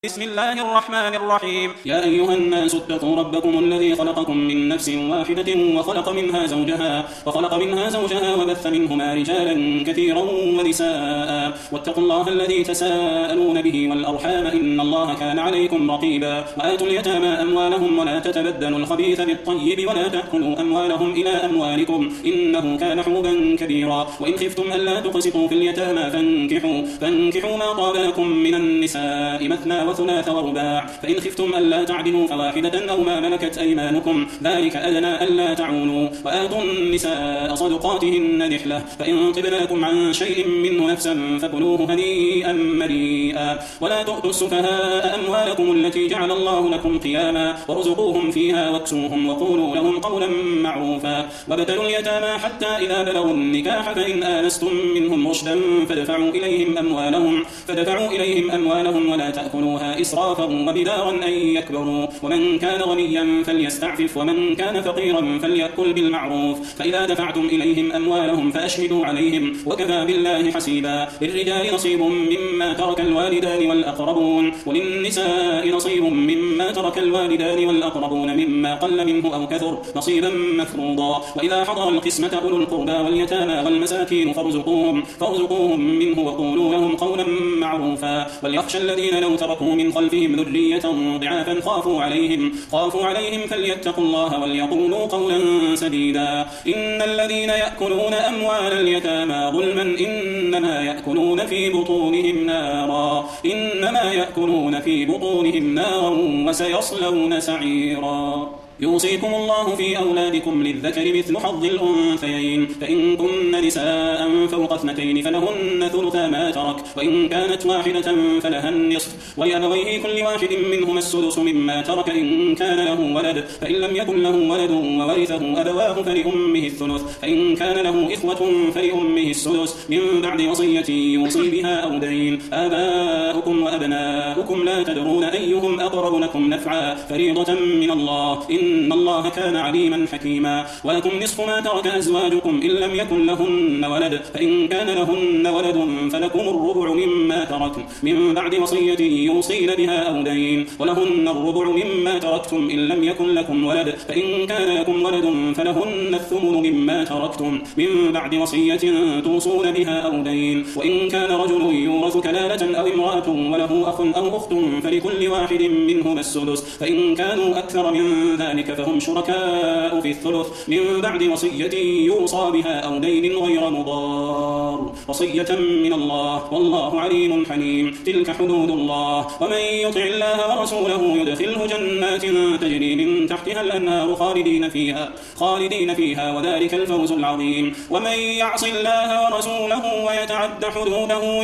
بسم الله الرحمن الرحيم. يا أيها الناس اتقوا ربكم الذي خلقكم من نفس واحدة وخلق منها زوجها وبث منهما رجالا كثيرا ونساء، واتقوا الله الذي تساءلون به والأرحام إن الله كان عليكم رقيبا. وآتوا اليتامى أموالهم ولا تتبدلوا الخبيث بالطيب ولا تأكلوا أموالهم إلى أموالكم إنه كان حوبا كبيرا. وإن خفتم ألا تقسطوا في اليتامى فانكحوا ما طاب لكم من النساء مثنى وثلاث ورباع، فإن خفتم ألا تعدلوا فواحدة أو ما ملكت أيمانكم ذلك أدنى ألا تعولوا. وآتوا النساء صدقاتهن نحلة، فإن طبن لكم عن شيء منه نفسا فكلوه هنيئا مريئا. ولا تؤتوا السفهاء أموالكم التي جعل الله لكم قياما وارزقوهم فيها واكسوهم وقولوا لهم قولا معروفا. وابتلوا اليتامى حتى إذا بلغوا النكاح فإن آنستم منهم رشدا فدفعوا إليهم أموالهم ولا تأكلوها إسرافا وبدارا أن يكبروا. ومن كان غنيا فليستعفف ومن كان فقيرا فليأكل بالمعروف. فإذا دفعتم إليهم أموالهم فأشهدوا عليهم وكفى بالله حسيبا. للرجال نصيب مما ترك الوالدان والأقربون وللنساء نصيب مما ترك الوالدان والأقربون مما قل منه أو كثر نصيبا مفروضا. وإذا حضر القسمة أولو القربى واليتامى والمساكين فارزقوهم منه وقولوا لهم قولا معروفا. وليخشى الذين لو تركوا من خلفهم ذرية ضعافا خافوا عليهم فليتقوا الله وليقولوا قولا سديدا. إن الذين يأكلون أموال اليتامى ظلما إنما يأكلون في بطونهم نارا وسيصلون سعيرا. يوصيكم الله في أولادكم للذكر مثل حظ الأنثيين، فإن كن نساء فوق 2 فلهن ثلثا ما ترك، وإن كانت واحدة فلها النصف، ولأبويه كل واحد منهما السدس مما ترك إن كان له ولد، فإن لم يكن له ولد وورثه أبواه فلأمه الثلث، فإن كان له إخوة فلأمه السدس من بعد وصية يوصي بها أو دين. آباؤكم وأبناؤكم لا تدرون أيهم أقرب لكم نفعا فريضة من الله إن الله كان عليما حكيما. ولكم نصف ما ترك أزواجكم إن لم يكن لهن ولد، فإن كان لهن ولد فلكم الربع مما تركن من بعد وصية يوصين بها أو دين، ولهن الربع مما تركتم إن لم يكن لكم ولد، فإن كان لكم ولد فلهن الثمن مما تركتم من بعد وصية توصون بها أو دين. وإن كان رجل يورث كلالة أو امرأة وله أخ أو أخت فلكل واحد منهما السدس، فإن كانوا أكثر من ذلك فهم شركاء في الثلث من بعد وصية يوصى بها أو دين غير مضار، وصية من الله والله عليم حليم. تلك حدود الله، ومن يطع الله ورسوله يدخله جنات تجري من تحتها الأنهار خالدين فيها وذلك الفوز العظيم. ومن يعص الله ورسوله ويتعد حدوده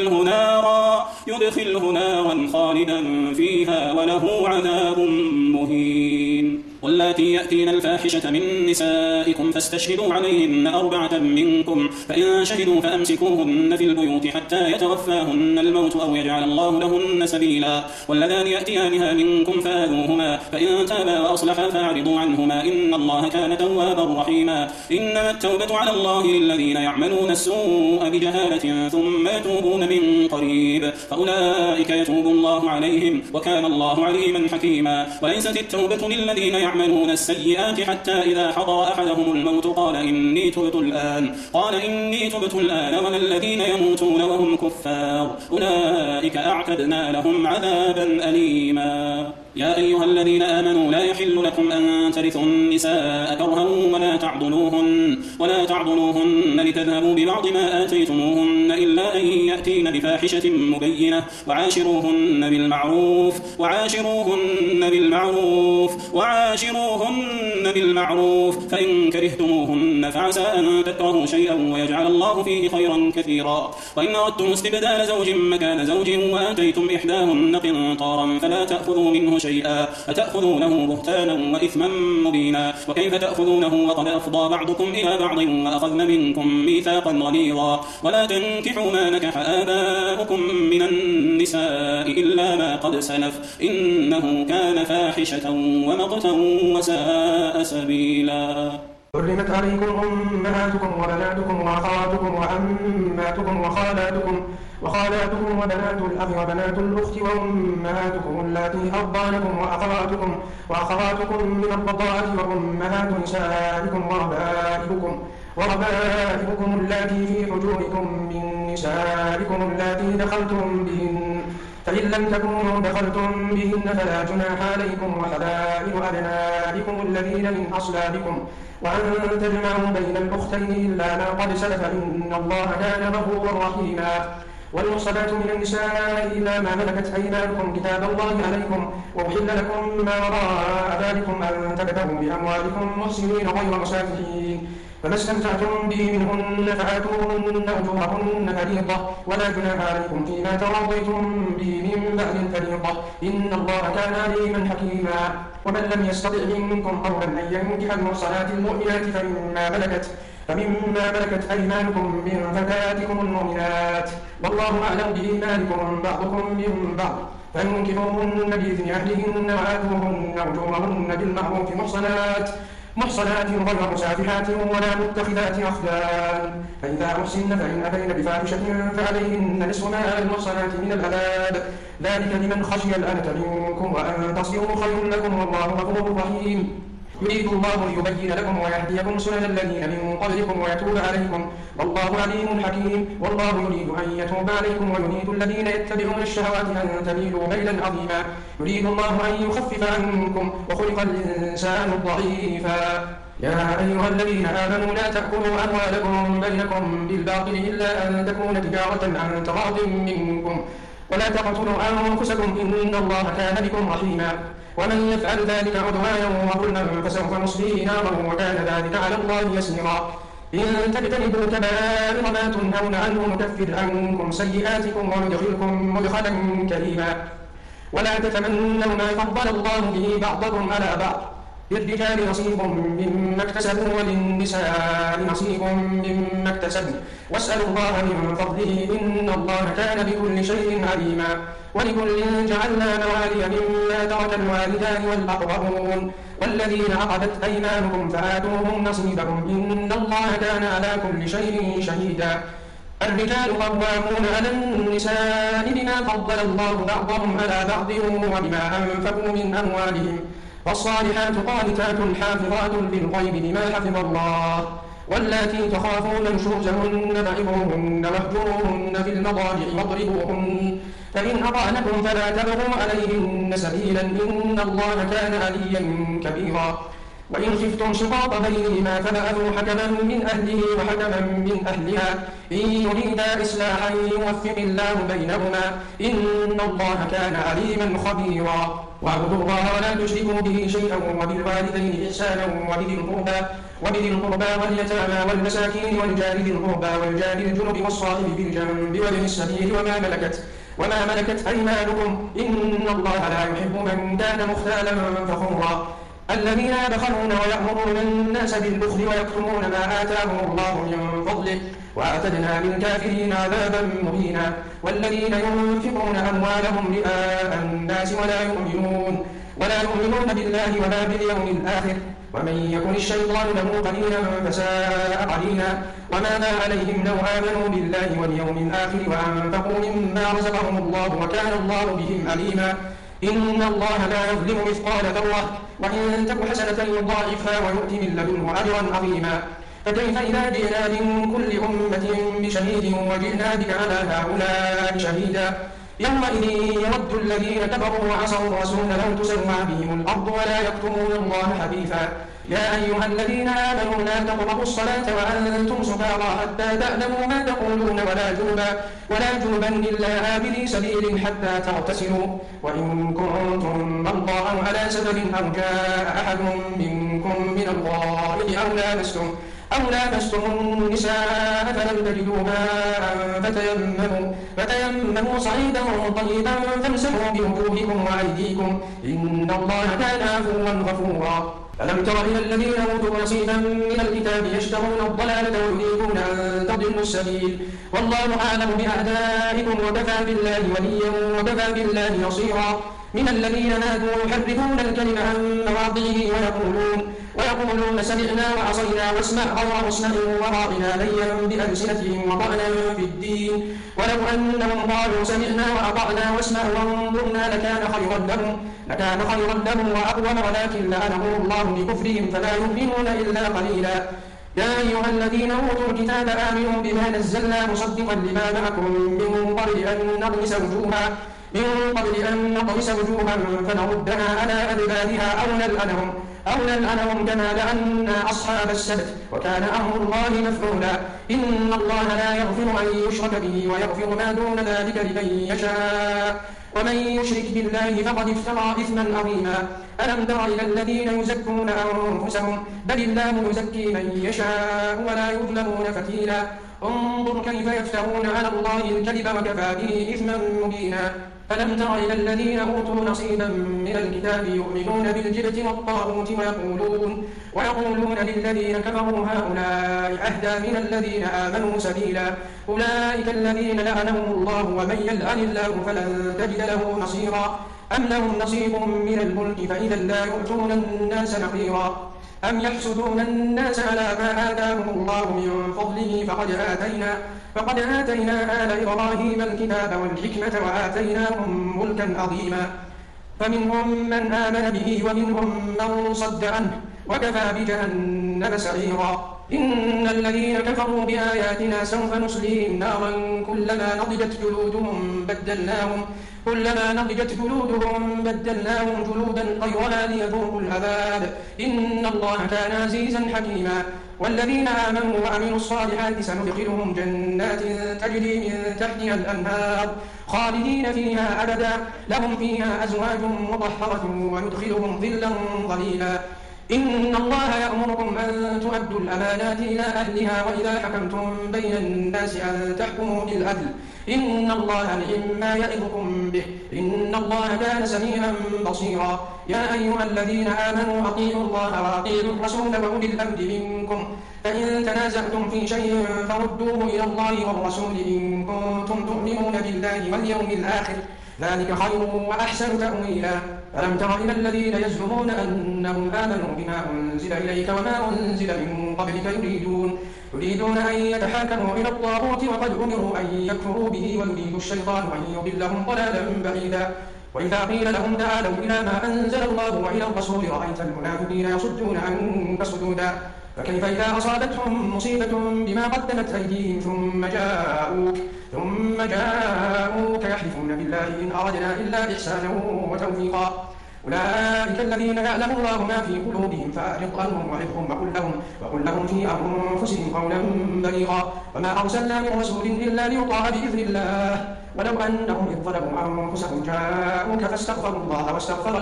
يدخله نارا خالدا فيها وله عذاب مهين. واللاتي يأتين الفاحشة من نسائكم فاستشهدوا عليهن 4 منكم، فإن شهدوا فأمسكوهن في البيوت حتى يتوفاهن الموت أو يجعل الله لهن سبيلا. واللذان يأتيانها منكم فآذوهما، فإن تابا وأصلحا فأعرضوا عنهما إن الله كان توابا رحيما. إنما التوبة على الله للذين يعملون السوء بجهالة ثم يتوبون من قريب فأولئك يتوب الله عليهم وكان الله عليما حكيما. وليست التوبة للذين يعملون السيئات حتى إذا حضر أحدهم الموت قال إني تبت الآن ولا الذين يموتون وهم كفار أولئك أعتدنا لهم عذابا أليما. يا أيها الذين آمنوا لا يحل لكم أن ترثوا النساء كرها ولا تعضلوهن لتذهبوا ببعض ما آتيتموهن إلا أن يأتين بفاحشة مبينة وعاشروهن بالمعروف فإن كرهتموهن فعسى أن تكرهوا شيئا ويجعل الله فيه خيرا كثيرا. وإن أردتم استبدال زوج مكان زوج وآتيتم إحداهن قنطارا فلا تأخذوا منه شيئا أتأخذونه بهتانا وإثما مبينا. وكيف تأخذونه وقد أفضى بعضكم إلى بعض وأخذن منكم ميثاقا غليظا. ولا تنكحوا ما نكح آباؤكم من النساء إلا ما قد سلف إنه كان فاحشة ومقتا وساء سبيلا. حرمت عليكم أمهاتكم وبناتكم وأخواتكم وعماتكم وخالاتكم وبنات الأخ وبنات الأخت وأمهاتكم اللاتي أرضعنكم وأخواتكم من الرضاعة وأمهات نسائكم وربائبكم اللاتي في حجوركم من نسائكم اللاتي دخلتم بهن، فإن لم تكونوا دخلتم بهن فلا جناح عليكم، وحلائل أبنائكم الذين من أصلابكم، وأن تجمعوا بين الأختين إلا ما قد سلف إن الله كان غفورا رحيما. والمحصنات من النساء إلا ما ملكت أيمانكم كتاب الله عليكم، وأحل لكم ما وراء ذلكم أن تبتغوا بأموالكم محسنين غير مسافحين، فما استمتعتم به منهن فآتوهن أجورهن فريضة، ولا جناح عليكم فيما تراضيتم به من بعد الفريضة، إن الله كان عليما حكيما. ومن لم يستطع منكم قولا أن ينكح المحصنات المؤمنات فمما ملكت أيمانكم من فتياتكم المؤمنات، والله أعلم بإيمانكم بعضكم من بعض، فانكحوهن بإذن أهلهن وآتوهن أجورهن بالمعروف محصنات غير مسافحات ولا متخذات أخدان، فإذا أحسن فإن أتين بفاحشة فعليهن نصف ما على المحصنات من العذاب، ذلك لمن خشي الأنة منكم، وأن تصبروا خير لكم والله غفور رحيم. يريد الله ليبين لكم ويهديكم سنن الذين من قبلكم ويتوب عليكم، والله عليم حكيم. والله يريد أن يتوب عليكم ويريد الذين يتبعون الشهوات أن تميلوا ميلا عظيما، يريد الله أن يخفف عنكم، وخلق الإنسان ضعيفا. يا أيها الذين آمنوا لا تأكلوا أموالكم بينكم بالباطل إلا أن تكون تجارة عن تراض منكم، ولا تقتلوا أنفسكم إن الله كان بكم رحيما، ومن يفعل ذلك عدوانا وظلما فسوف نصليه نارا وكان ذلك على الله يسيرا. إن تجتنبوا كبائر ما تنهون عنه نكفر عنكم سيئاتكم وندخلكم مدخلا كريما. ولا تتمنوا ما فضل الله به بعضكم على بعض، للرجال نصيب مما اكتسبوا وللنساء نصيب مما اكتسبن، واسألوا الله من فضله إن الله كان بكل شيء عليما. ولكل جعلنا موالي مما ترك الوالدان والأقربون والذين عقدت أيمانكم فآتوهم نصيبهم إن الله كان على كل شيء شهيدا. الرجال قوامون على النساء بما فضل الله بعضهم على بعض وبما أنفقوا من أموالهم، والصالحات قانتات حافظات للغيب بما حفظ الله، واللاتي تخافون نشوزهن فعظوهن واهجروهن في المضاجع واضربوهن، فإن أطعنكم فلا تبغوا عليهن سبيلا إن الله كان عليا كبيرا. وإن خفتم شقاق بينهما فبعثوا حكما من أهله وحكما من أهلها إن يريدا إصلاحا يوفق الله بينهما إن الله كان عليما خبيرا. واعبدوا الله ولا تشركوا به شيئا وبالوالدين إحسانا وبذي القربى واليتامى والمساكين والجار ذي القربى والجار الجنب والصاحب بالجنب وابن السبيل وما ملكت أيمانكم إن الله لا يحب من كان مختالا فخورا. الذين يبخلون ويأمرون الناس بالبخل ويكتمون ما آتاهم الله من فضله وأعتدنا للكافرين عذابا مهينا. والذين ينفقون أموالهم رئاء الناس ولا يؤمنون بالله ولا باليوم الآخر ومن يكن الشيطان له قرينا فساء قرينا. وماذا عليهم لو آمنوا بالله واليوم الآخر وأنفقوا مما رزقهم الله وكان الله بهم عليما. إن الله لا يظلم مثقال ذرة وإن تك حسنة يضاعفها ويؤتي من لدنه أجرا عظيما. فكيف إذا جئنا من كل أمة بشهيد وجئنا بك على هؤلاء شهيدا. يومئذ يود الذين كفروا وعصوا الرسول لو تسوى بهم الأرض ولا يكتمون الله حديثا. يا أيها الذين آمنوا لا تقربوا الصلاة وأنتم سكارى حتى تعلموا ما تقولون ولا جنبا إلا آبري سبيل حتى تغتسلوا وإن كنتم مرضى أو على سفر أو جاء أحد منكم من الغائط أو لامستم النساء فلم تجدوا ماء فتيمموا صعيدا طيبا فامسحوا بوجوهكم وأيديكم إن الله كان عفوا غفورا. ألم تر إلى الذين أوتوا نصيبا من الكتاب يشترون الضلالة ويريدون أن تضلوا السبيل والله أعلم بأعدائكم وكفى بالله وليا وكفى بالله نصيرا. من الذين هادوا يحرفون الكلم عن مواضعه ويقولون سمعنا وعصينا واسمع غير مسمع وراءنا ليا بألسنتهم وطعنا في الدين ولو أنهم قالوا سمعنا وأطعنا واسمع وانظرنا لكان خيرا لهم وأقوم ولكن لعنهم الله بكفرهم فلا يؤمنون إلا قليلا. يا أيها الذين أوتوا الكتاب آمنوا بما نزلنا مصدقا لما معكم من قبل أن نطمس وجوها فنردها على أدبارها أو نلعنهم كما لعنا أصحاب السبت وكان أمر الله مفعولا. إن الله لا يغفر أن يشرك به ويغفر ما دون ذلك لمن يشاء ومن يشرك بالله فقد افترى إثما عظيما. ألم تر إلى الذين يزكون أنفسهم بل الله يزكي من يشاء ولا يظلمون فتيلا. انظر كيف يفترون على الله الكذب وكفى به إثما مبينا. ألم تر إلى الذين أوتوا نصيبا من الكتاب يؤمنون بالجبت والطاغوت ويقولون للذين كفروا هؤلاء أهدى من الذين آمنوا سبيلا. أولئك الذين لعنهم الله ومن يلعن الله فلن تجد له نصيرا. أم لهم نصيب من الملك فإذا لا يؤتون الناس نقيرا. أم يحسدون الناس على ما آتاهم الله من فضله فقد آتينا آل إبراهيم الكتاب والحكمة وآتيناهم ملكا عظيما. فمنهم من آمن به ومنهم من صد عنه وكفى بجهنم سعيرا. إن الذين كفروا بآياتنا سوف نصليهم نارا كلما نضجت جلودهم بدلناهم جلودا غيرها ليذوقوا العذاب. إن الله كان عزيزا حكيما. والذين آمنوا وعملوا الصالحات سندخلهم جنات تجري من تحتها الأنهار خالدين فيها أبدا لهم فيها أزواج مطهرة وندخلهم ظلا ظليلا. إن الله يأمركم أن تؤدوا الأمانات إلى أهلها وإذا حكمتم بين الناس أن تحكموا بالعدل. إن الله نعم ما يعظكم به إن الله كان سميعا بصيرا. يا أيها الذين آمنوا أطيعوا الله وأطيعوا الرسول وأولي الأمر منكم فإن تنازعتم في شيء فردوه إلى الله والرسول إن كنتم تؤمنون بالله واليوم الآخر ذلك خير وأحسن تأويلا. ألم تر إلى الذين يزعمون أنهم آمنوا بما أنزل إليك وما أنزل من قبلك يريدون أن يتحاكموا إلى الطاغوت وقد أمروا أن يكفروا به ويريد الشيطان أن يضلهم ضلالا بعيدا. وإذا قيل لهم تعالوا إلى ما أنزل الله وإلى الرسول رأيت المنافقين يصدون عنك صدودا. فكيف إذا أصابتهم مصيبة بما قدمت أيديهم ثم جاءوك يحلفون بالله إن أردنا إلا إحسانا وتوفيقا. أولئك الذين يعلم الله ما في قلوبهم فأعرض عنهم وعظهم وقل لهم في أنفسهم قولا بليغا. وما أرسلنا من رسول إلا ليطاع بإذن الله ولو أنهم إذ ظلموا أنفسهم جاءوك فاستغفروا الله واستغفر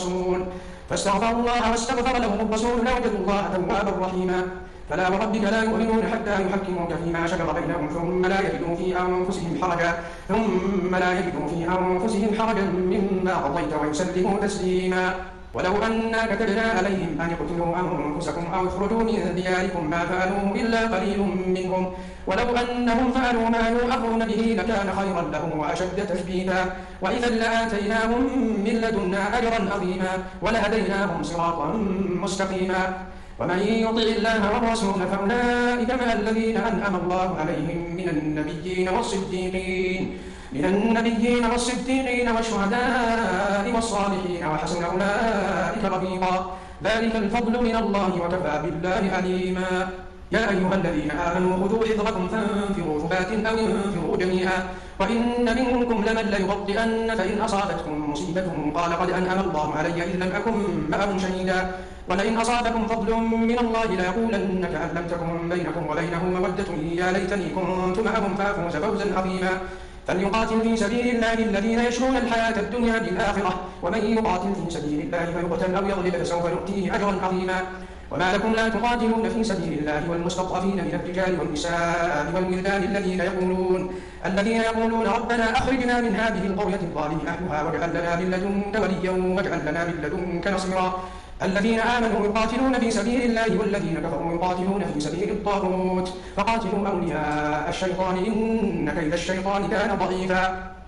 لهم الرسول لوجدوا الله توابا رحيما. فلا وربك لا يؤمنون حتى يحكموك فيما شجر بينهم ثم لا يجدوا في أنفسهم حرجا مما قضيت ويسلموا تسليما. ولو أنا كتبنا عليهم أن يقتلوا أنفسكم أو يخرجوا من دياركم ما فعلوه إلا قليل منهم ولو أنهم فعلوا ما يوعظون به لكان خيرا لهم وأشد تثبيتا. وإذا لآتيناهم من لدنا أجرا عظيما ولهديناهم صراطا مستقيما. ومن يطع الله والرسول فأولئك مع الذين أنعم الله عليهم من النبيين والصديقين والشهداء والصالحين وحسن أولئك رفيقا. ذلك الفضل من الله وكفى بالله عليما. يا أيها الذين آمنوا خذوا حذركم فانفروا ثبات أو انفروا جميعا. وإن منكم لمن ليبطئن فإن أصابتكم مصيبة قال قد أنعم الله علي إذ لم أكن معهم شهيدا. ولئن أصابكم فضل من الله ليقولن كأن لم تكن بينكم وبينه مودة يا ليتني كنت معهم فأفوز فوزا عظيما. فليقاتل في سبيل الله الذين يشرون الحياة الدنيا بالآخرة ومن يقاتل في سبيل الله فيقتل أو يغلب فسوف نؤتيه أجرا عظيما. وما لكم لا تقاتلون في سبيل الله والمستضعفين من الرجال والنساء والولدان الذين يقولون ربنا أخرجنا من هذه القرية الظالم أهلها واجعل لنا من لدنك وليا واجعل لنا من لدنك نصيرا. الذين آمنوا يقاتلون في سبيل الله والذين كفروا يقاتلون في سبيل الطاغوت فقاتلوا أولياء الشيطان إن كيد الشيطان كان ضعيفا.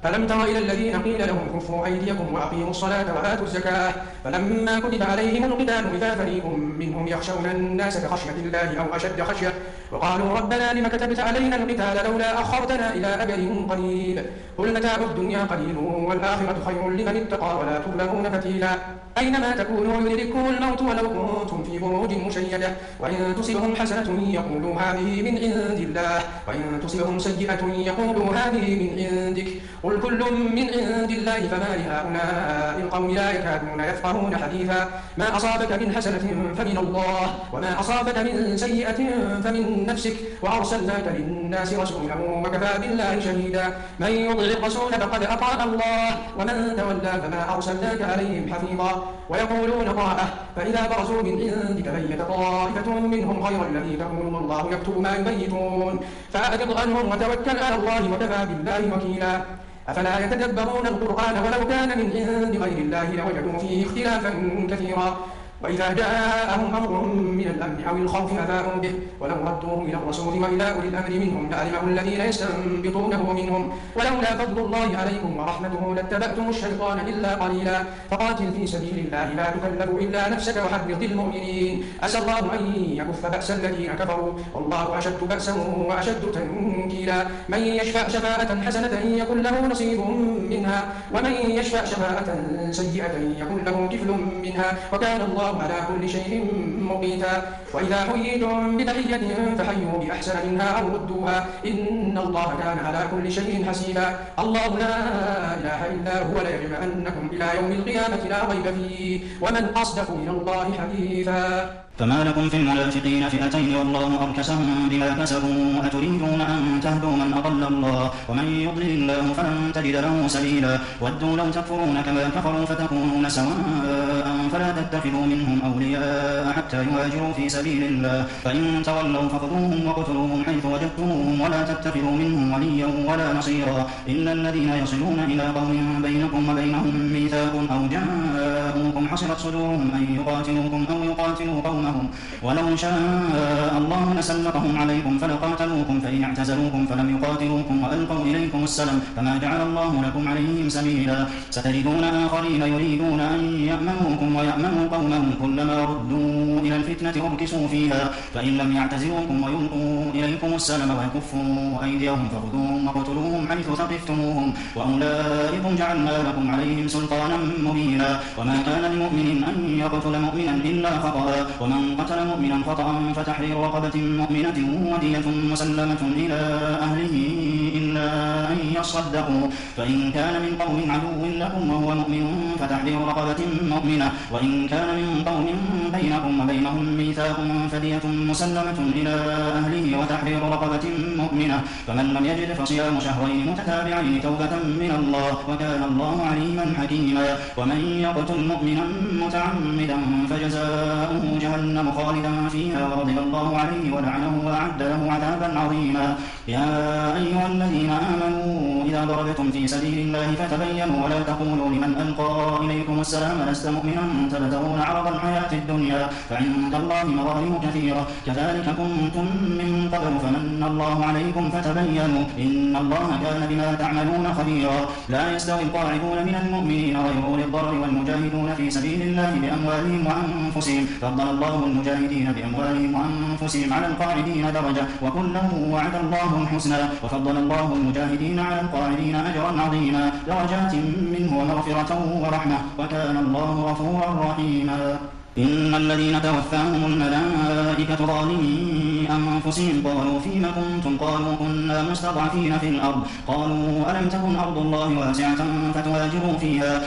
ألم تر إلى الذين قيل لهم كفوا أيديكم وأقيموا الصلاة وآتوا الزكاة فلما كتب عليهم القتال إذا فريق منهم يخشون الناس كخشية الله أو أشد خشية وقالوا ربنا لم كتبت علينا القتال لولا أخرتنا إلى أجل قريب قل متاع الدنيا قليل والآخرة خير لمن اتقى ولا تظلمون فتيلا أينما تكونوا يدرككم الموت ولو كنتم في بروج مشيدة وإن تصبهم حسنة يقولوا هذه من عند الله وإن تصبهم سيئة يقولوا هذه من عندك قل كل من عند الله فما لهؤلاء القوم لا يكادون يفقهون حديثا ما أصابك من حسنة فمن الله وما أصابك من سيئة فمن نفسك وأرسلناك للناس رسولا وكفى بالله شهيدا من يطع الرسول فقد أطاع الله ومن تولى فما أرسلناك عليهم حفيظا ويقولون طاعة فإذا برزوا من عندك بيت طائفة منهم غير الذي تقول والله يكتب ما يبيتون فأعرض عنهم وتوكل على الله وكفى بالله وكيلا أفلا يتدبرون القرآن ولو كان من عند غير الله لوجدوا فيه اختلافا كثيرا وإذا جاءهم أمر من الأمن أو الخوف أذاعوا به ولو ردوه إلى الرسول وإلى أولي الأمر منهم لعلمه الذين يستنبطونه منهم ولولا فضل الله عليكم ورحمته لاتبعتم الشيطان إلا قليلا فقاتل في سبيل الله لا تكلف إلا نفسك وحرض المؤمنين عسى الله أن يكف بأس الذين كفروا والله أشد بأسا وأشد تنكيلا من يشفع شفاعة حسنة يكن له نصيب منها ومن يشفع شفاعة سيئة يكن له كفل منها وكان الله على كل شيء مقيتا وإذا حييتم بتحية فحيوا بأحسن منها أو ردوها إن الله كان على كل شيء حسيبا الله لا إله إلا هو ليجمعنكم إلى يوم القيامة لا ريب فيه ومن أصدق من الله حديثا فما لكم في المنافقين فئتين والله أركسهم بما كسبوا أتريدون أن تهدوا من أضل الله ومن يضلل الله فلن تجد له سبيلا ودوا لو تكفرون كما كفروا فتكونون سواء فلا تتخذوا منهم أولياء حتى يهاجروا في سبيل الله فإن تولوا فخذوهم وقتلوهم حيث وجدتموهم ولا تتخذوا منهم وليا ولا نصيرا إلا الذين يصلون إلى قوم بينكم وبينهم ميثاق أو جاءوكم حصرت صدورهم أن يقاتلوكم أو يقاتلوا قومهم ولو شاء الله لسلطهم عليكم فلقاتلوكم فإن اعتزلوكم فلم يقاتلوكم وألقوا إليكم السلم فما جعل الله لكم عليهم سبيلا ستجدون آخرين يريدون أن يأمنوكم ويأمنوا قومهم كلما ردوا إلى الفتنة أركسوا فيها فإن لم يعتزلوكم ويلقوا إليكم السلم ويكفوا أيديهم فخذوهم وقتلوهم حيث ثقفتموهم وأولئكم جعلنا لكم عليهم سلطانا مبينا وما كان لمؤمن أن يقتل مؤمنا إلا خطأ ومن قتل مؤمنا خطأ فتحرير رقبة مؤمنة ودية مسلمة إلى أهله إلا أن يصدقوا فإن كان من قوم عدو لكم وهو مؤمن فتحرير رقبة مؤمنة وإن كان من قوم بينكم وبينهم ميثاق فدية مسلمة إلى أهله وتحرير رقبة مؤمنة فمن لم يجد فصيام شهرين متتابعين توبة من الله وكان الله عليما حكيما ومن يقتل مؤمنا متعمدا فجزاؤه جهنم خالدا فيها وغضب الله عليه ولعنه وأعد له عذابا عظيما يا أيها الذين آمنوا إذا ضربتم في سبيل الله فتبينوا ولا تقولوا لمن ألقى إليكم السلام لست مؤمنا تبتغون عرض الحياة الدنيا فعند الله مظالم كثيرة كذلك كنتم من قبل فمن الله عليكم فتبينوا إن الله كان بما تعملون خبيرا لا يستوي القاعدون من المؤمنين غير أولي الضرر والمجاهدون في سبيل الله بأموالهم وأنفسهم فضل الله المجاهدين بأموالهم وأنفسهم على القاعدين درجة وكلا وعد الله الحسنى وفضل الله المجاهدين على القاعدين أجرا عظيما درجات منه ومغفرة ورحمة وكان الله غفورا رحيما إن الذين توفاهم الملائكة ظالمي أنفسهم قالوا فيما كنتم قالوا كنا مستضعفين في الأرض قالوا ألم تكن أرض الله واسعة فتهاجروا فيها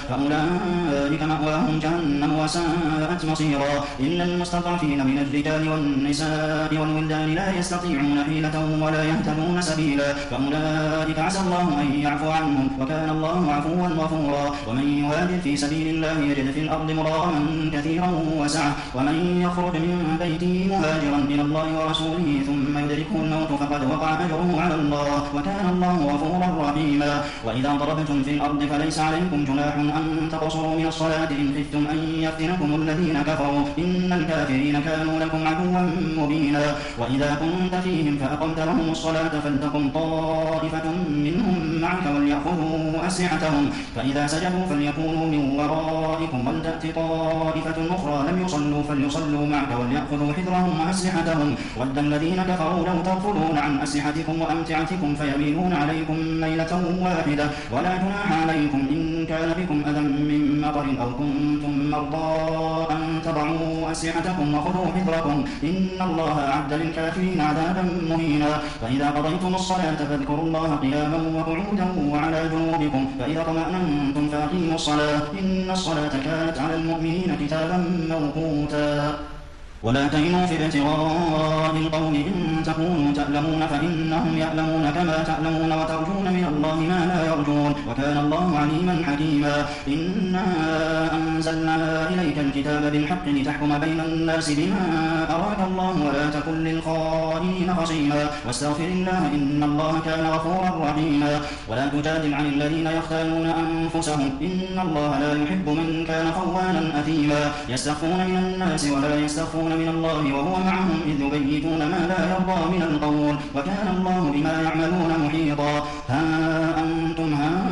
فأولئك مأواهم جهنم وساءت مصيرا إلا المستضعفين من الرجال والنساء والولدان لا يستطيعون حيلة ولا يهتدون سبيلا فأولئك عسى الله أن يعفو عنهم وكان الله عفوا غفورا ومن يهاجر في سبيل الله يجد في الأرض مراغما كثيرا وسعة ومن يخرج من بيته مهاجرا إلى الله ورسوله ثم يدركه الموت فقد وقع أجره على الله وكان الله غفورا رحيما وإذا ضربتم في الأرض فليس عليكم جناح أن تقصروا من الصلاة إن خفتم أن ليفتنكم الذين كفروا إن الكافرين كانوا لكم عدوا مبينا وإذا كنت فيهم فأقمت لهم الصلاة فلتقم طائفة منهم معك وليأخذوا أسلحتهم فإذا سجدوا فليكونوا من ورائكم ولتأت طائفة أخرى لم يصلوا فليصلوا معك وليأخذوا حذرهم وأسلحتهم ود الذين كفروا لو تغفلون عن أسلحتكم وأمتعتكم فيميلون عليكم ميلة واحدة ولا جناح عليكم إن كان بكم أذى من مطر أو كنتم مرضى أن تضعوا أسلحتكم وخذوا حذركم إن الله أعد للكافرين عذابا مهينا فإذا قضيتم الصلاة فاذكروا الله قياما وقعودا وعلى جنوبكم فإذا طمأننتم فأقيموا الصلاة إن الصلاة كانت على المؤمنين كتابا موقوتا ولا تهنوا في ابتغاء القوم إن تكونوا تألمون فإنهم يألمون كما تألمون وترجون من الله ما لا يرجون وكان الله عليما حكيما إنا أنزلنا إليك الكتاب بالحق لتحكم بين الناس بما أراك الله ولا تكن للخائنين خصيما واستغفر الله إن الله كان غفورا رحيما ولا تجادل عن الذين يختانون أنفسهم إن الله لا يحب من كان خوانا أثيما يستخفون من الناس ولا يستخفون من الله وهو معهم إذ يبيتون ما لا يرضى من القول وكان الله بما يعملون محيطا ها أنتم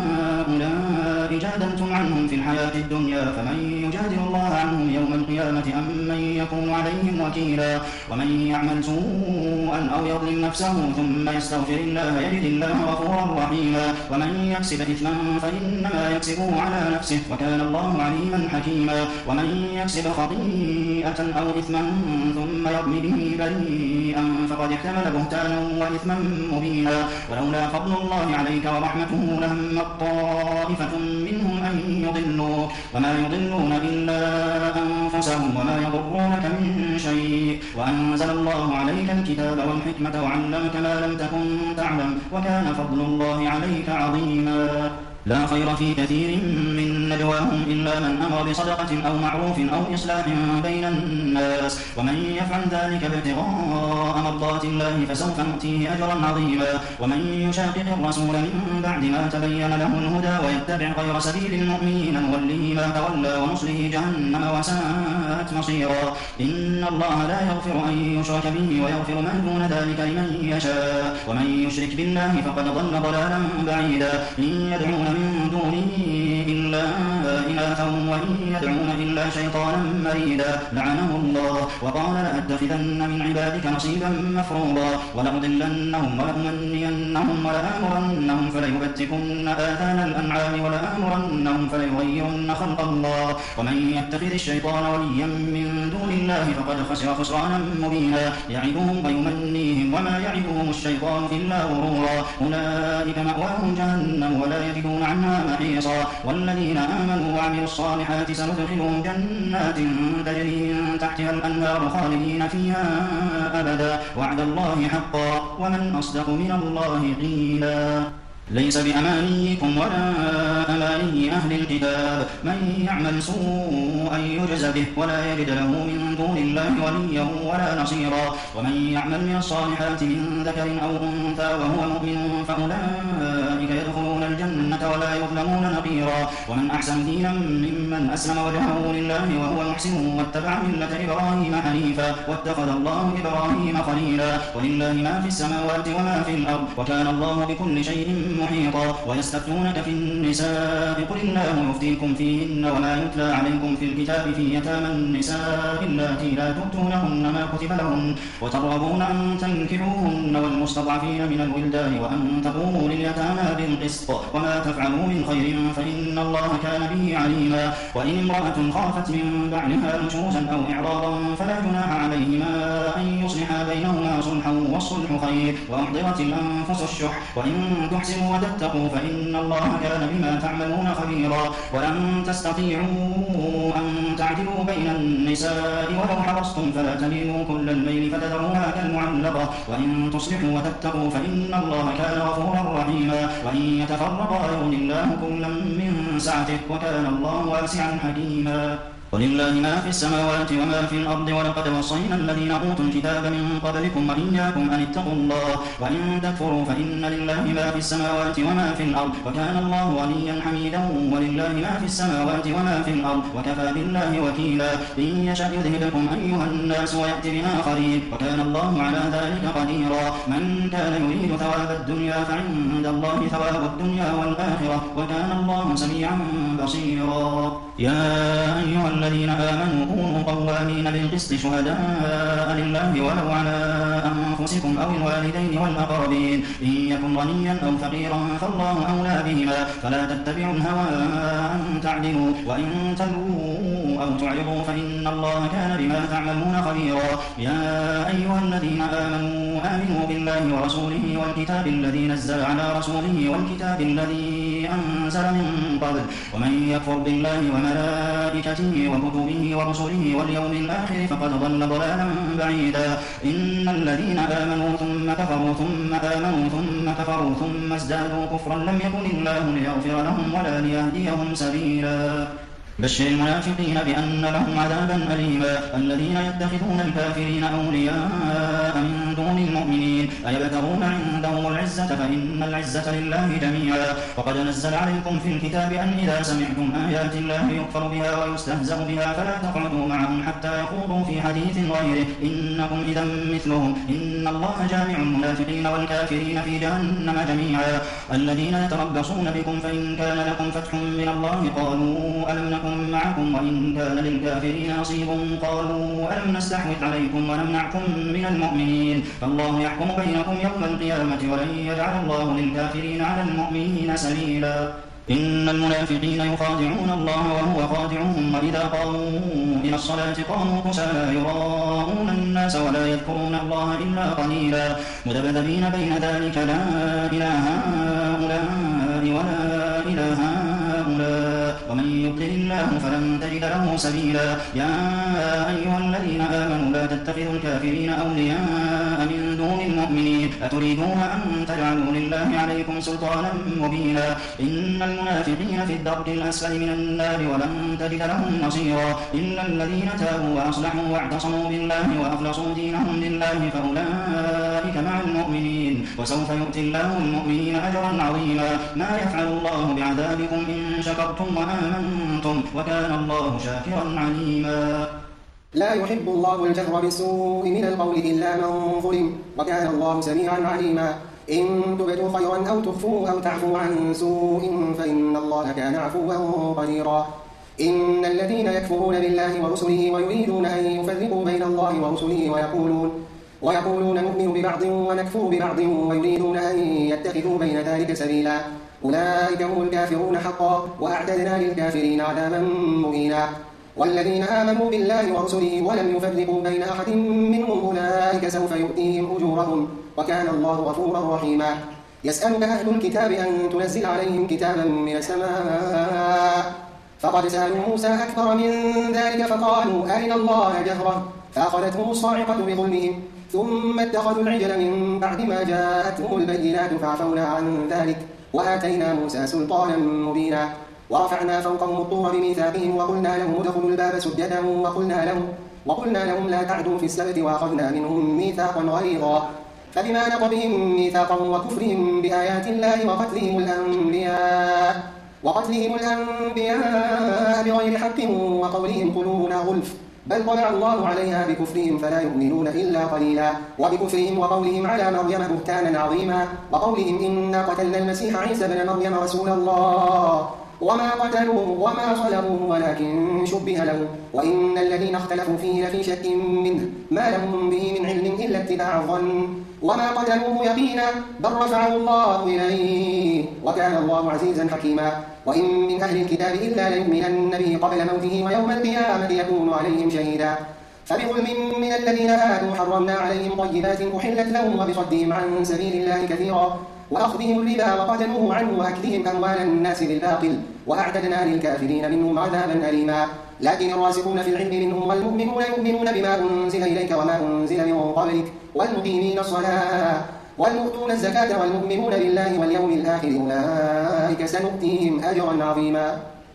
هؤلاء جادلتم عنهم في الحياة الدنيا فمن يجادل الله عنهم يوم القيامة أم من يكون عليهم وكيلا ومن يعمل سوءا أو يظلم نفسه ثم يستغفر الله يجد الله غفورا رحيما ومن يكسب إثما فإنما يكسبه على نفسه وكان الله عليما حكيما ومن يكسب خطيئة أو إثما ثم يرمي به بريئا فقد احتمل بهتانا وإثما مبينا ولولا فضل الله عليك ورحمته لهمت طائفة منهم أن يضلوك وما يضلون إلا أنفسهم وما يضرونك من شيء وأنزل الله عليك الكتاب والحكمة وعلمك ما لم تكن تعلم وكان فضل الله عليك عظيما لا خير في كثير من نجواهم إلا من أمر بصدقة أو معروف أو إصلاح بين الناس ومن يفعل ذلك ابتغاء مرضات الله فسوف نؤتيه أجرا عظيما ومن يشاقق الرسول من بعد ما تبين له الهدى ويتبع غير سبيل المؤمنين نوله ما تولى ونصله جهنم وساءت مصيرا إن الله لا يغفر أن يشرك به ويغفر ما دون ذلك لمن يشاء ومن يشرك بالله فقد ضل ضلالا بعيدا إن يدعون من دونه إلا إناثا وإن يدعون إلا شيطانا مريدا لعنه الله وقال لأتخذن من عبادك نصيبا مفروضا ولأضلنهم ولأمنينهم ولآمرنهم فليبتكن آذان الأنعام ولآمرنهم فليغيرن خلق الله ومن يتخذ الشيطان وليا من دون الله فقد خسر خسرانا مبينا يعدهم ويمنيهم وما يعدهم الشيطان إلا غرورا أولئك مأواهم جهنم ولا يجدون عنها محيصا والذين آمنوا وعملوا الصالحات سندخلهم جنات تجري من تحتها الأنهار خالدين فيها أبدا وعد الله حقا ومن أصدق من الله قيلا ليس بأمانيكم ولا أماني أهل الكتاب من يعمل سوءا يجز به ولا يجد له من دون الله وليا ولا نصيرا ومن يعمل من الصالحات من ذكر أو أنثى وهو مؤمن فأولئك يدخلون الجنة ولا يظلمون نقيرا ومن أحسن دينا ممن أسلم وجهه لله وهو محسن واتبع ملة إبراهيم حنيفا واتخذ الله إبراهيم خليلا ولله ما في السماوات وما في الأرض وكان الله بكل شيء محيطا ويستفتونك في النساء قل الله يفتيكم فيهن وما يتلى عليكم في الكتاب في يتامى النساء اللاتي لا تؤتونهن ما كتب لهن وترغبون أن تنكحوهن والمستضعفين من الولدان وأن تقوموا لليتامى بالقسط وما تفعلوا من خير فإن الله كان به عليما وإن امرأة خافت من بعلها نشوزا أو إعراضا فلا جناح عليهما أن يصلحا بينهما صلحا والصلح خير وأحضرت الأنفس الشح وإن تحسنوا وتتقوا فإن الله كان بما تعملون خبيرا ولن تستطيعوا أن تعدلوا بين النساء ولو حرصتم فلا تميلوا كل الميل فتذروها كالمعلقة وإن تصلحوا وتتقوا فإن الله كان غفورا رحيما وإن يتفرقا يغني الله كلا من سعته وكان الله واسعا حكيما ولله ما في السماوات وما في الأرض ولقد وصينا الذين أوتوا الكتاب من قبلكم وإياكم أن اتقوا الله وإن تكفروا فإن لله ما في السماوات وما في الأرض وكان الله غنيا حميدا ولله ما في السماوات وما في الأرض وكفى بالله وكيلا إن يشأ يذهبكم أيها الناس ويأتي بآخرين وكان الله على ذلك قديرا من كان يريد ثواب الدنيا فعند الله ثواب الدنيا والآخرة وكان الله سميعا بصيرا يا أيها الذين آمنوا كونوا قوامين بالقسط شهداء لله ولو على أنفسكم أو الوالدين والأقربين إن يكن غنيا أو فقيرا فالله أولى بهما فلا تتبعوا الهوى أن تعدلوا وإن تلووا أو تعرضوا فإن الله كان بما تعملون خبيرا يا أيها الذين آمنوا بالله ورسوله والكتاب الذي نزل على رسوله والكتاب الذي أنزل من قبل ومن يكفر بالله وملائكته وكتبه ورسله واليوم الآخر فقد ضل ضلالا بعيدا إن الذين آمنوا ثم كفروا ثم آمنوا ثم كفروا ثم ازدادوا كفرا لم يكن الله ليغفر لهم ولا ليهديهم سبيلا بشر المنافقين بأن لهم عذابا أليما الذين يتخذون الكافرين أولياء من دون المؤمنين أيبتغون عندهم العزة فإن العزة لله جميعا وقد نزل عليكم في الكتاب أن إذا سمعتم آيات الله يكفر بها ويستهزأ بها فلا تقعدوا معهم حتى يخوضوا في حديث غيره إنكم إذا مثلهم إن الله جامع المنافقين والكافرين في جهنم جميعا الذين يتربصون بكم فإن كان لكم فتح من الله قالوا ألم نكن معكم وإن كان للكافرين نصيب قالوا ألم نستحوذ عليكم ونمنعكم من المؤمنين فالله يحكم بينكم يوم القيامة ولن يجعل الله للكافرين على المؤمنين سبيلا إن المنافقين يخادعون الله وهو خادعهم وإذا قاموا إلى الصلاة قاموا كسالى يراءون الناس ولا يذكرون الله إلا قليلا مذبذبين بين ذلك لا إله هؤلاء ولا إله هؤلاء ومن يضلل الله فلن تجد له سبيلا يا أيها الذين آمنوا لا تتخذوا الكافرين أولياء من دون المؤمنين أتريدون أن تجعلوا لله عليكم سلطانا مبينا إن المنافقين في الدرك الأسفل من النار ولن تجد لهم نصيرا إلا الذين تابوا وأصلحوا واعتصموا بالله وأخلصوا دينهم لله فأولئك مع المؤمنين وسوف يؤتي الله المؤمنين أجرا عظيما ما يفعل الله بعذابكم إن شكرتم وآمنتم وكان الله شاكرا عليما لا يحب الله الجهر بالسوء من القول إلا من ظلم وكان الله سميعا عليما إن تبدوا خيرا أو تخفوه أو تعفوا عن سوء فإن الله كان عفوا قديرا إن الذين يكفرون بالله ورسله ويريدون أن يفرقوا بين الله ورسله ويقولون نؤمن ببعض ونكفر ببعض ويريدون أن يتخذوا بين ذلك سبيلا أولئك هم الكافرون حقا وأعتدنا للكافرين عذابا مهينا والذين آمنوا بالله ورسله ولم يفرقوا بين أحد منهم أولئك سوف يؤتيهم أجورهم وكان الله غفورا رحيما يسألك أهل الكتاب أن تنزل عليهم كتابا من السماء فقد سألوا موسى أكبر من ذلك فقالوا أرنا الله جهرة فأخذتهم الصاعقة بظلمهم ثم اتخذوا العجل من بعد ما جاءتهم البينات فعفونا عن ذلك وآتينا موسى سلطانا مبينا ورفعنا فوقهم الطور بميثاقهم وقلنا لهم ادخلوا الباب سجدا وقلنا لهم لا تعدوا في السبت وأخذنا منهم ميثاقا غليظا فبما نقضهم ميثاقهم وكفرهم بآيات الله وقتلهم الأنبياء بغير حق وقولهم قلوبنا غلف بل طبع الله عليها بكفرهم فلا يؤمنون إلا قليلا وبكفرهم وقولهم على مريم بهتانا عظيما وقولهم إنا قتلنا المسيح عيسى بن مريم رسول الله وما قتلوه وما صلبوه ولكن شبه له وإن الذين اختلفوا فيه لفي شك منه ما لهم به من علم إلا اتباع الظن وما قتلوه يقينا بل رفعه الله إليه وكان الله عزيزا حكيما وإن من أهل الكتاب إلا ليؤمنن به قبل موته ويوم القيامة يكون عليهم شهيدا فبظلم من الذين هادوا حرمنا عليهم طيبات أحلت لهم وبصدهم عن سبيل الله كثيرا وأخذهم الربا وقتلوه عنه وأكلهم أموال الناس بالباطل وأعتدنا للكافرين منهم عذابا أليما لكن الراسخون في العلم منهم والمؤمنون يؤمنون بما أنزل إليك وما أنزل من قبلك والمقيمين الصلاة والمؤتون الزكاة والمؤمنون بالله واليوم الآخر أولئك سنؤتيهم أجرا عظيما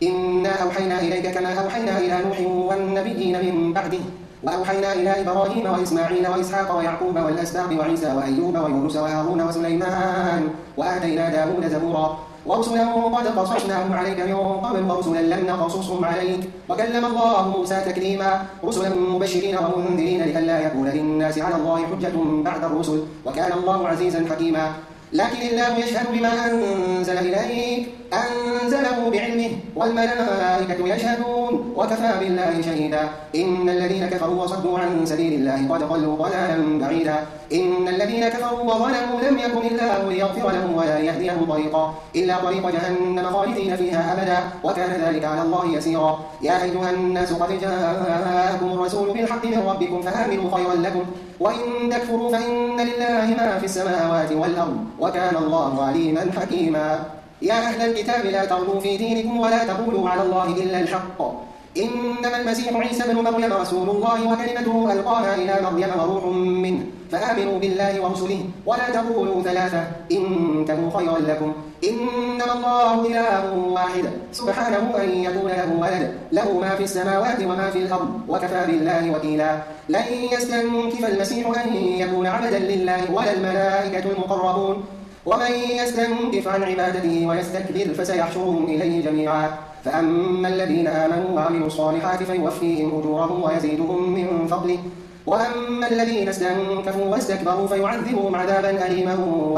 إنا أوحينا إليك كما أوحينا إلى نوح والنبيين من بعده وأوحينا إلى إبراهيم وإسماعيل وإسحاق ويعقوب والأسباط وعيسى وأيوب ويونس وهارون وسليمان وآتينا داود زبورا ورسلا قد قصصناهم عليك من قبل ورسلا لم نقصصهم عليك وكلم الله موسى تكليما رسلا مبشرين ومنذرين لئلا يكون للناس على الله حجة بعد الرسل وكان الله عزيزا حكيما لكن الله يشهد بما أنزل إليك أنزله بعلمه والملائكة يشهدون وكفى بالله شهيدا إن الذين كفروا وصدوا عن سبيل الله قد ضلوا ضلالا بعيدا إن الذين كفروا وظلموا لم يكن الله ليغفر لهم ولا يهديهم طريقا إلا طريق جهنم خالدين فيها أبدا وكان ذلك على الله يسيرا يا أيها الناس قد جاءكم الرسول بالحق من ربكم فآمنوا خيرا لكم وإن تكفروا فإن لله ما في السماوات والأرض وكان الله عليما حكيما يا أهل الكتاب لا تغلوا في دينكم ولا تقولوا على الله إلا الحق إنما المسيح عيسى بن مريم رسول الله وكلمته ألقاها إلى مريم وروح منه فآمنوا بالله ورسله ولا تقولوا ثلاثة انتهوا خيرا لكم إنما الله إله واحد سبحانه أن يكون له ولد له ما في السماوات وما في الأرض وكفى بالله وكيلا لن يستنكف المسيح أن يكون عبدا لله ولا الملائكة المقربون ومن يستنكف عن عبادته ويستكبر فسيحشرهم إليه جميعا فأما الذين آمنوا وعملوا الصالحات فيوفيهم أجورهم ويزيدهم من فضله وأما الذين استنكفوا واستكبروا فيعذبهم عذابا أليما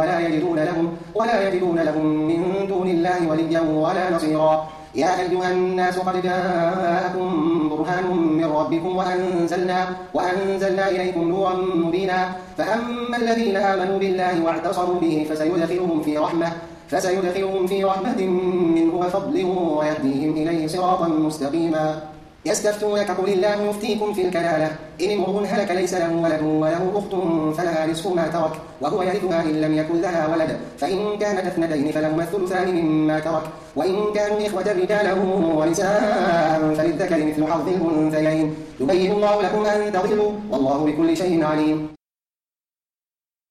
ولا يجدون لهم من دون الله وليا ولا نصيرا يا أيها الناس قد جاءكم برهان من ربكم وأنزلنا إليكم نورا مبينا فأما الذين آمنوا بالله واعتصموا به فسيدخلهم في رحمة منه وفضل ويهديهم إليه صراطا مستقيما يستفتونك قل الله يفتيكم في الكلالة إن امرؤ هلك ليس له ولد وله أخت فلها نصف ما ترك وهو يرثها إن لم يكن لها ولد فإن كانت اثنتين فلهما الثلثان مما ترك وإن كانوا إخوة رجالا ونساء فللذكر مثل حظ الأنثيين يبين الله لكم أن تضلوا والله بكل شيء عليم